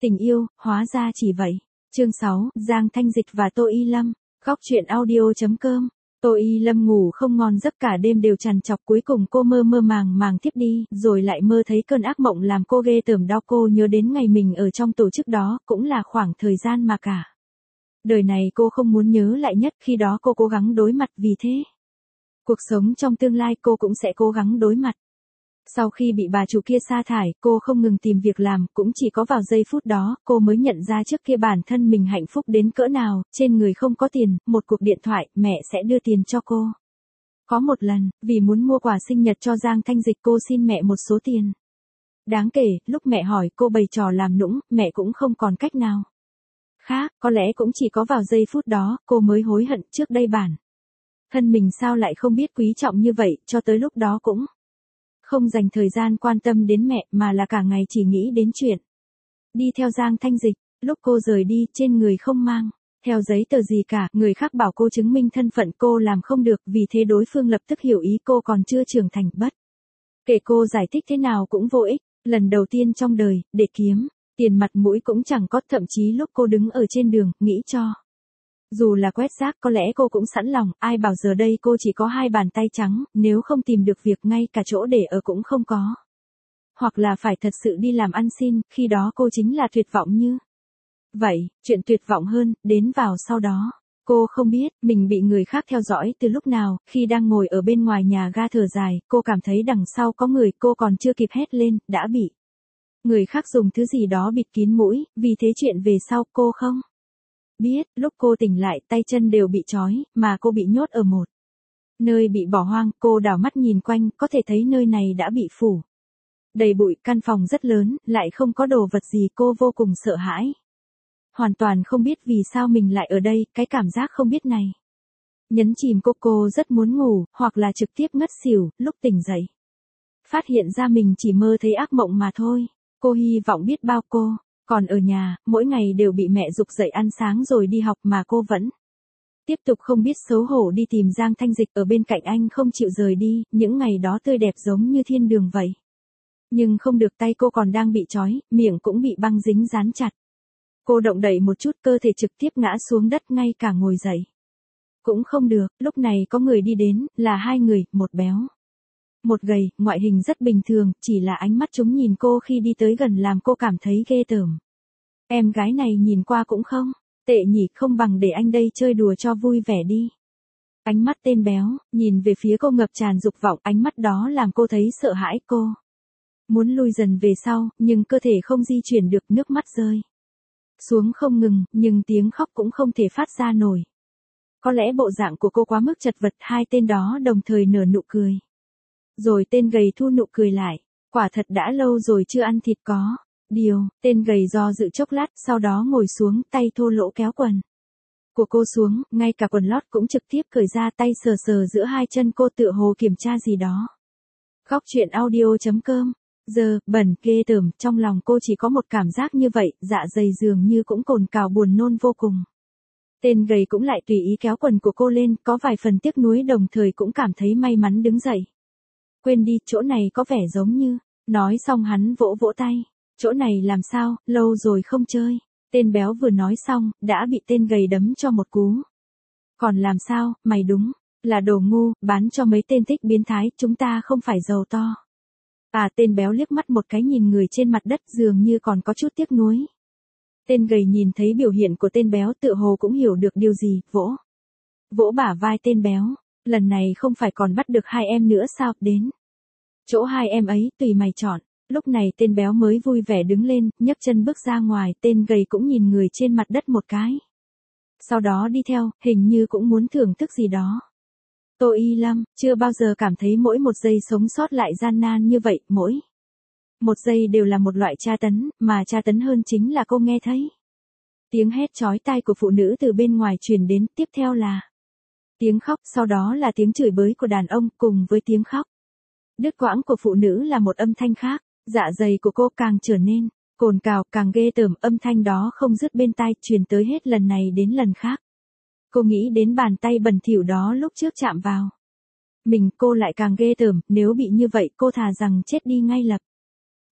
Tình yêu, hóa ra chỉ vậy. Chương 6, Giang Thanh Dịch và Tô Y Lâm. Góc truyện audio.com. Tô Y Lâm ngủ không ngon giấc cả đêm đều trằn trọc, cuối cùng cô mơ mơ màng màng thiếp đi, rồi lại mơ thấy cơn ác mộng làm cô ghê tởm đau. Cô nhớ đến ngày mình ở trong tổ chức đó, cũng là khoảng thời gian mà cả đời này cô không muốn nhớ lại nhất, khi đó cô cố gắng đối mặt, vì thế cuộc sống trong tương lai cô cũng sẽ cố gắng đối mặt. Sau khi bị bà chủ kia sa thải, cô không ngừng tìm việc làm, cũng chỉ có vào giây phút đó, cô mới nhận ra trước kia bản thân mình hạnh phúc đến cỡ nào, trên người không có tiền, một cuộc điện thoại, mẹ sẽ đưa tiền cho cô. Có một lần, vì muốn mua quà sinh nhật cho Giang Thanh Dịch, cô xin mẹ một số tiền đáng kể, lúc mẹ hỏi cô bày trò làm nũng, mẹ cũng không còn cách nào khác, có lẽ cũng chỉ có vào giây phút đó, cô mới hối hận trước đây bản thân mình sao lại không biết quý trọng như vậy, cho tới lúc đó cũng không dành thời gian quan tâm đến mẹ, mà là cả ngày chỉ nghĩ đến chuyện đi theo Giang Thanh Dịch. Lúc cô rời đi, trên người không mang theo giấy tờ gì cả, người khác bảo cô chứng minh thân phận, cô làm không được, vì thế đối phương lập tức hiểu ý cô còn chưa trưởng thành. Bất kể cô giải thích thế nào cũng vô ích, lần đầu tiên trong đời, để kiếm tiền mặt mũi cũng chẳng có, thậm chí lúc cô đứng ở trên đường, nghĩ cho dù là quét rác có lẽ cô cũng sẵn lòng, ai bảo giờ đây cô chỉ có 2 bàn tay trắng, nếu không tìm được việc, ngay cả chỗ để ở cũng không có. Hoặc là phải thật sự đi làm ăn xin, khi đó cô chính là tuyệt vọng như vậy. Chuyện tuyệt vọng hơn, đến vào sau đó. Cô không biết, mình bị người khác theo dõi từ lúc nào, khi đang ngồi ở bên ngoài nhà ga thở dài, cô cảm thấy đằng sau có người, cô còn chưa kịp hét lên, đã bị người khác dùng thứ gì đó bịt kín mũi, vì thế chuyện về sau cô không biết. Lúc cô tỉnh lại, tay chân đều bị trói, mà cô bị nhốt ở một nơi bị bỏ hoang. Cô đảo mắt nhìn quanh, có thể thấy nơi này đã bị phủ đầy bụi, căn phòng rất lớn, lại không có đồ vật gì, cô vô cùng sợ hãi. Hoàn toàn không biết vì sao mình lại ở đây, cái cảm giác không biết này nhấn chìm cô rất muốn ngủ, hoặc là trực tiếp ngất xỉu, lúc tỉnh dậy phát hiện ra mình chỉ mơ thấy ác mộng mà thôi. Cô hy vọng biết bao cô còn ở nhà, mỗi ngày đều bị mẹ giục dậy ăn sáng rồi đi học, mà cô vẫn tiếp tục không biết xấu hổ đi tìm Giang Thanh Dịch, ở bên cạnh anh không chịu rời đi, những ngày đó tươi đẹp giống như thiên đường vậy. Nhưng không được, tay cô còn đang bị trói, miệng cũng bị băng dính dán chặt. Cô động đậy một chút, cơ thể trực tiếp ngã xuống đất, ngay cả ngồi dậy cũng không được. Lúc này có người đi đến, là 2 người, một béo một gầy, ngoại hình rất bình thường, chỉ là ánh mắt chúng nhìn cô khi đi tới gần làm cô cảm thấy ghê tởm. Em gái này nhìn qua cũng không tệ nhỉ, không bằng để anh đây chơi đùa cho vui vẻ đi. Ánh mắt tên béo nhìn về phía cô ngập tràn dục vọng, ánh mắt đó làm cô thấy sợ hãi. Cô muốn lùi dần về sau, nhưng cơ thể không di chuyển được, nước mắt rơi xuống không ngừng, nhưng tiếng khóc cũng không thể phát ra nổi. Có lẽ bộ dạng của cô quá mức chật vật. 2 tên đó đồng thời nở nụ cười, rồi tên gầy thu nụ cười lại. Quả thật đã lâu rồi chưa ăn thịt có điều. Tên gầy do dự chốc lát, sau đó ngồi xuống, tay thô lỗ kéo quần của cô xuống, ngay cả quần lót cũng trực tiếp cởi ra, tay sờ sờ giữa 2 chân cô, tựa hồ kiểm tra gì đó. Góc truyện audio.com. Giờ, bẩn, ghê tởm, trong lòng cô chỉ có một cảm giác như vậy, dạ dày dường như cũng cồn cào buồn nôn vô cùng. Tên gầy cũng lại tùy ý kéo quần của cô lên, có vài phần tiếc nuối, đồng thời cũng cảm thấy may mắn đứng dậy. Quên đi, chỗ này có vẻ giống như. Nói xong hắn vỗ vỗ tay. Chỗ này làm sao, lâu rồi không chơi. Tên béo vừa nói xong, đã bị tên gầy đấm cho một cú. Còn làm sao, mày đúng là đồ ngu, bán cho mấy tên thích biến thái, chúng ta không phải giàu to. À, tên béo liếc mắt một cái nhìn người trên mặt đất, dường như còn có chút tiếc nuối. Tên gầy nhìn thấy biểu hiện của tên béo, tựa hồ cũng hiểu được điều gì, vỗ bả vai tên béo. Lần này không phải còn bắt được 2 em nữa sao, đến chỗ 2 em ấy, tùy mày chọn. Lúc này tên béo mới vui vẻ đứng lên, nhấc chân bước ra ngoài, tên gầy cũng nhìn người trên mặt đất một cái. Sau đó đi theo, hình như cũng muốn thưởng thức gì đó. Tô Y Lâm, chưa bao giờ cảm thấy mỗi một giây sống sót lại gian nan như vậy, mỗi một giây đều là một loại tra tấn, mà tra tấn hơn chính là cô nghe thấy tiếng hét chói tai của phụ nữ từ bên ngoài truyền đến, tiếp theo là tiếng khóc, sau đó là tiếng chửi bới của đàn ông, cùng với tiếng khóc đứt quãng của phụ nữ là một âm thanh khác. Dạ dày của cô càng trở nên cồn cào, càng ghê tởm, âm thanh đó không dứt bên tai, truyền tới hết lần này đến lần khác. Cô nghĩ đến bàn tay bẩn thỉu đó lúc trước chạm vào mình, cô lại càng ghê tởm, nếu bị như vậy cô thà rằng chết đi ngay lập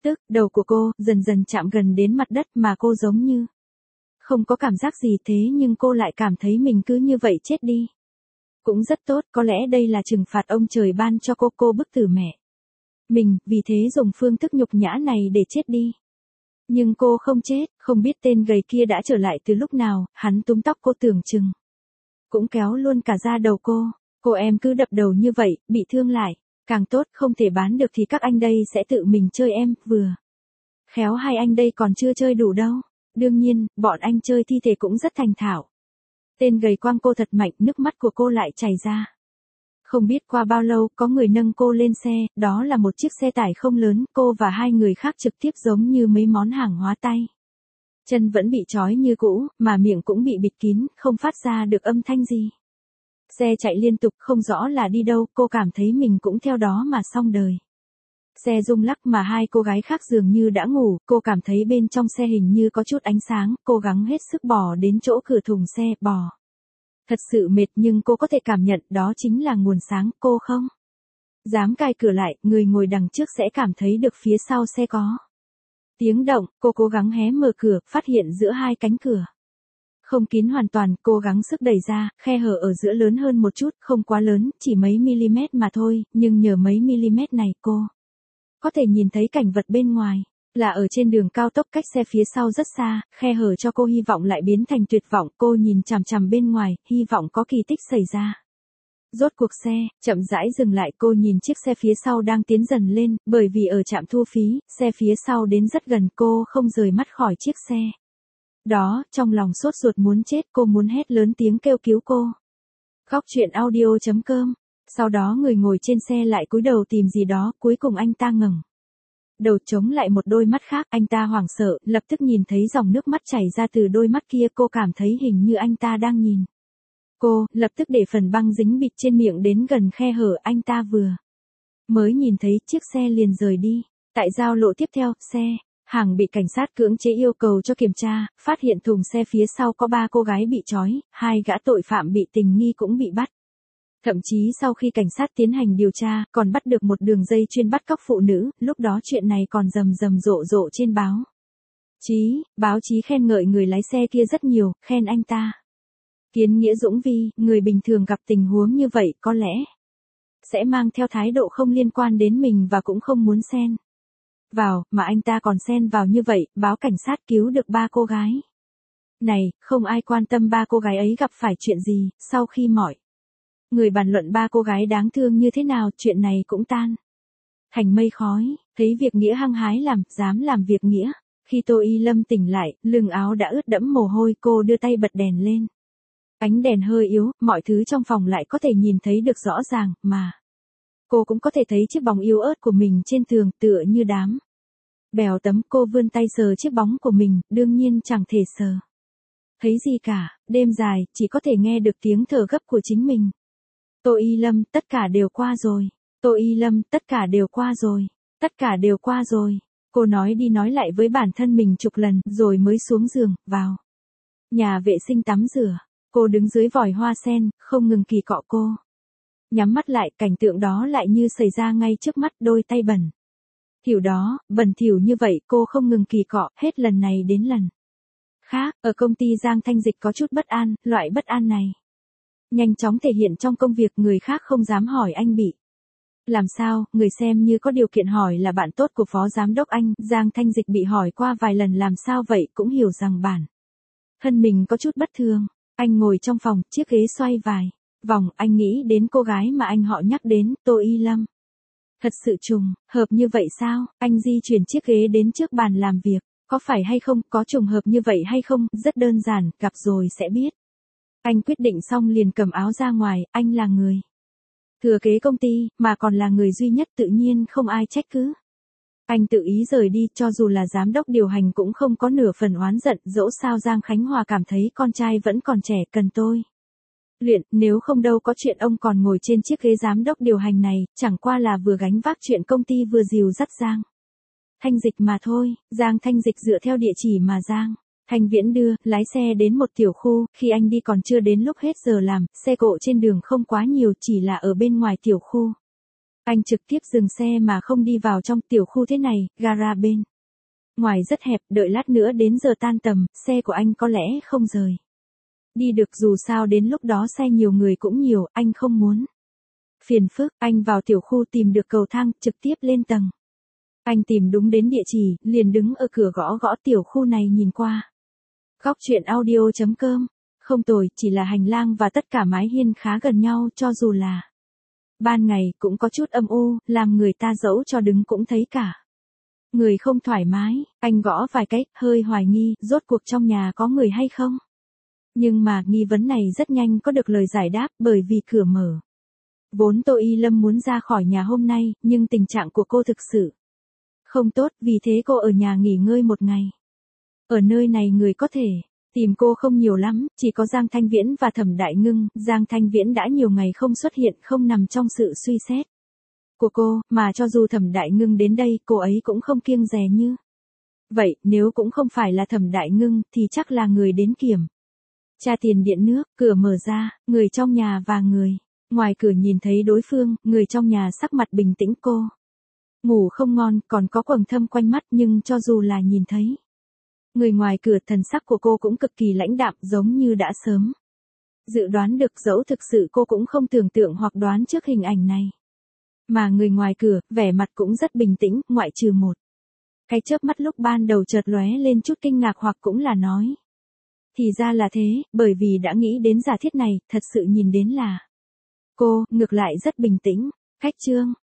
Tức, đầu của cô, dần dần chạm gần đến mặt đất mà cô giống như không có cảm giác gì thế nhưng cô lại cảm thấy mình cứ như vậy chết đi. Cũng rất tốt, có lẽ đây là trừng phạt ông trời ban cho cô bức tử mẹ. Mình, vì thế dùng phương thức nhục nhã này để chết đi. Nhưng cô không chết, không biết tên gầy kia đã trở lại từ lúc nào, hắn túm tóc cô tưởng chừng cũng kéo luôn cả da đầu cô. Cô em cứ đập đầu như vậy, bị thương lại. Càng tốt, không thể bán được thì các anh đây sẽ tự mình chơi em, vừa. Khéo hai anh đây còn chưa chơi đủ đâu. Đương nhiên, bọn anh chơi thi thể cũng rất thành thạo. Tên gầy quăng cô thật mạnh, nước mắt của cô lại chảy ra. Không biết qua bao lâu, có người nâng cô lên xe, đó là một chiếc xe tải không lớn, cô và hai người khác trực tiếp giống như mấy món hàng hóa tay. Chân vẫn bị trói như cũ, mà miệng cũng bị bịt kín, không phát ra được âm thanh gì. Xe chạy liên tục không rõ là đi đâu, cô cảm thấy mình cũng theo đó mà xong đời. Xe rung lắc mà hai cô gái khác dường như đã ngủ, cô cảm thấy bên trong xe hình như có chút ánh sáng, cố gắng hết sức bò đến chỗ cửa thùng xe, bò. Thật sự mệt nhưng cô có thể cảm nhận đó chính là nguồn sáng, cô không dám cài cửa lại, người ngồi đằng trước sẽ cảm thấy được phía sau xe có tiếng động, cô cố gắng hé mở cửa, phát hiện giữa hai cánh cửa không kín hoàn toàn, cố gắng sức đẩy ra, khe hở ở giữa lớn hơn một chút, không quá lớn, chỉ mấy mm mà thôi, nhưng nhờ mấy mm này cô có thể nhìn thấy cảnh vật bên ngoài, là ở trên đường cao tốc cách xe phía sau rất xa, khe hở cho cô hy vọng lại biến thành tuyệt vọng, cô nhìn chằm chằm bên ngoài, hy vọng có kỳ tích xảy ra. Rốt cuộc xe, chậm rãi dừng lại, cô nhìn chiếc xe phía sau đang tiến dần lên, bởi vì ở trạm thu phí, xe phía sau đến rất gần, cô không rời mắt khỏi chiếc xe. Đó, trong lòng sốt ruột muốn chết, cô muốn hét lớn tiếng kêu cứu cô. Góc truyện audio.com. Sau đó người ngồi trên xe lại cúi đầu tìm gì đó, cuối cùng anh ta ngẩng đầu chống lại một đôi mắt khác, anh ta hoảng sợ, lập tức nhìn thấy dòng nước mắt chảy ra từ đôi mắt kia, cô cảm thấy hình như anh ta đang nhìn cô, lập tức để phần băng dính bịt trên miệng đến gần khe hở, anh ta vừa mới nhìn thấy chiếc xe liền rời đi. Tại giao lộ tiếp theo, xe hàng bị cảnh sát cưỡng chế yêu cầu cho kiểm tra, phát hiện thùng xe phía sau có 3 cô gái bị trói, 2 gã tội phạm bị tình nghi cũng bị bắt. Thậm chí sau khi cảnh sát tiến hành điều tra, còn bắt được một đường dây chuyên bắt cóc phụ nữ, lúc đó chuyện này còn rầm rầm rộ rộ trên báo chí khen ngợi người lái xe kia rất nhiều, khen anh ta Kiến nghĩa dũng vi, người bình thường gặp tình huống như vậy có lẽ sẽ mang theo thái độ không liên quan đến mình và cũng không muốn xen vào, mà anh ta còn xen vào như vậy, báo cảnh sát cứu được 3 cô gái này, không ai quan tâm 3 cô gái ấy gặp phải chuyện gì, sau khi mọi người bàn luận 3 cô gái đáng thương như thế nào, chuyện này cũng tan thành mây khói, thấy việc nghĩa hăng hái làm, dám làm việc nghĩa. Khi Tô Y Lâm tỉnh lại, lưng áo đã ướt đẫm mồ hôi, cô đưa tay bật đèn lên. Ánh đèn hơi yếu, mọi thứ trong phòng lại có thể nhìn thấy được rõ ràng, mà cô cũng có thể thấy chiếc bóng yếu ớt của mình trên tường, tựa như đám bèo tấm. Cô vươn tay sờ chiếc bóng của mình, đương nhiên chẳng thể sờ thấy gì cả, đêm dài, chỉ có thể nghe được tiếng thở gấp của chính mình. Tô Y Lâm, tất cả đều qua rồi. Tô Y Lâm, tất cả đều qua rồi. Tất cả đều qua rồi. Cô nói đi nói lại với bản thân mình chục lần, rồi mới xuống giường, vào nhà vệ sinh tắm rửa. Cô đứng dưới vòi hoa sen, không ngừng kỳ cọ cô. Nhắm mắt lại, cảnh tượng đó lại như xảy ra ngay trước mắt, đôi tay bẩn thỉu đó, bẩn thỉu như vậy, cô không ngừng kỳ cọ, hết lần này đến lần khác. Ở công ty Giang Thanh Dịch có chút bất an, loại bất an này nhanh chóng thể hiện trong công việc, người khác không dám hỏi anh bị làm sao, người xem như có điều kiện hỏi là bạn tốt của phó giám đốc anh. Giang Thanh Dịch bị hỏi qua vài lần làm sao vậy, cũng hiểu rằng bản thân mình có chút bất thường. Anh ngồi trong phòng, chiếc ghế xoay vài vòng, anh nghĩ đến cô gái mà anh họ nhắc đến, Tô Y Lâm. Thật sự trùng hợp như vậy sao? Anh di chuyển chiếc ghế đến trước bàn làm việc. Có phải hay không, có trùng hợp như vậy hay không, rất đơn giản, gặp rồi sẽ biết. Anh quyết định xong liền cầm áo ra ngoài, anh là người thừa kế công ty, mà còn là người duy nhất, tự nhiên không ai trách cứ. Anh tự ý rời đi, cho dù là giám đốc điều hành cũng không có nửa phần oán giận, dẫu sao Giang Khánh Hòa cảm thấy con trai vẫn còn trẻ, cần tôi luyện, nếu không đâu có chuyện ông còn ngồi trên chiếc ghế giám đốc điều hành này, chẳng qua là vừa gánh vác chuyện công ty vừa dìu dắt Giang Thanh Dịch mà thôi. Giang Thanh Dịch dựa theo địa chỉ mà Giang Thanh Viễn đưa, lái xe đến một tiểu khu, khi anh đi còn chưa đến lúc hết giờ làm, xe cộ trên đường không quá nhiều, chỉ là ở bên ngoài tiểu khu Anh trực tiếp dừng xe mà không đi vào trong tiểu khu thế này, gara bên ngoài rất hẹp, đợi lát nữa đến giờ tan tầm, xe của anh có lẽ không rời đi được, dù sao đến lúc đó xe nhiều người cũng nhiều, anh không muốn phiền phức. Anh vào tiểu khu tìm được cầu thang, trực tiếp lên tầng. Anh tìm đúng đến địa chỉ, liền đứng ở cửa gõ gõ. Tiểu khu này nhìn qua góc chuyện audio.com, không tồi, chỉ là hành lang và tất cả mái hiên khá gần nhau, cho dù là ban ngày cũng có chút âm u, làm người ta dẫu cho đứng cũng thấy cả người không thoải mái. Anh gõ vài cái, hơi hoài nghi, rốt cuộc trong nhà có người hay không. Nhưng mà nghi vấn này rất nhanh có được lời giải đáp, bởi vì cửa mở. Vốn Tô Y Lâm muốn ra khỏi nhà hôm nay, nhưng tình trạng của cô thực sự không tốt, vì thế cô ở nhà nghỉ ngơi một ngày. Ở nơi này người có thể tìm cô không nhiều lắm, chỉ có Giang Thanh Viễn và Thẩm Đại Ngưng. Giang Thanh Viễn đã nhiều ngày không xuất hiện, không nằm trong sự suy xét của cô, mà cho dù Thẩm Đại Ngưng đến đây, cô ấy cũng không kiêng dè như vậy. Nếu cũng không phải là Thẩm Đại Ngưng, thì chắc là người đến kiểm tra tiền điện nước. Cửa mở ra, người trong nhà và người ngoài cửa nhìn thấy đối phương. Người trong nhà sắc mặt bình tĩnh, cô ngủ không ngon, còn có quầng thâm quanh mắt, nhưng cho dù là nhìn thấy người ngoài cửa, thần sắc của cô cũng cực kỳ lãnh đạm, giống như đã sớm dự đoán được, dẫu thực sự cô cũng không tưởng tượng hoặc đoán trước hình ảnh này. Mà người ngoài cửa, vẻ mặt cũng rất bình tĩnh, ngoại trừ một cái chớp mắt lúc ban đầu chợt lóe lên chút kinh ngạc, hoặc cũng là nói thì ra là thế, bởi vì đã nghĩ đến giả thiết này, thật sự nhìn đến là cô, ngược lại rất bình tĩnh. Khách trương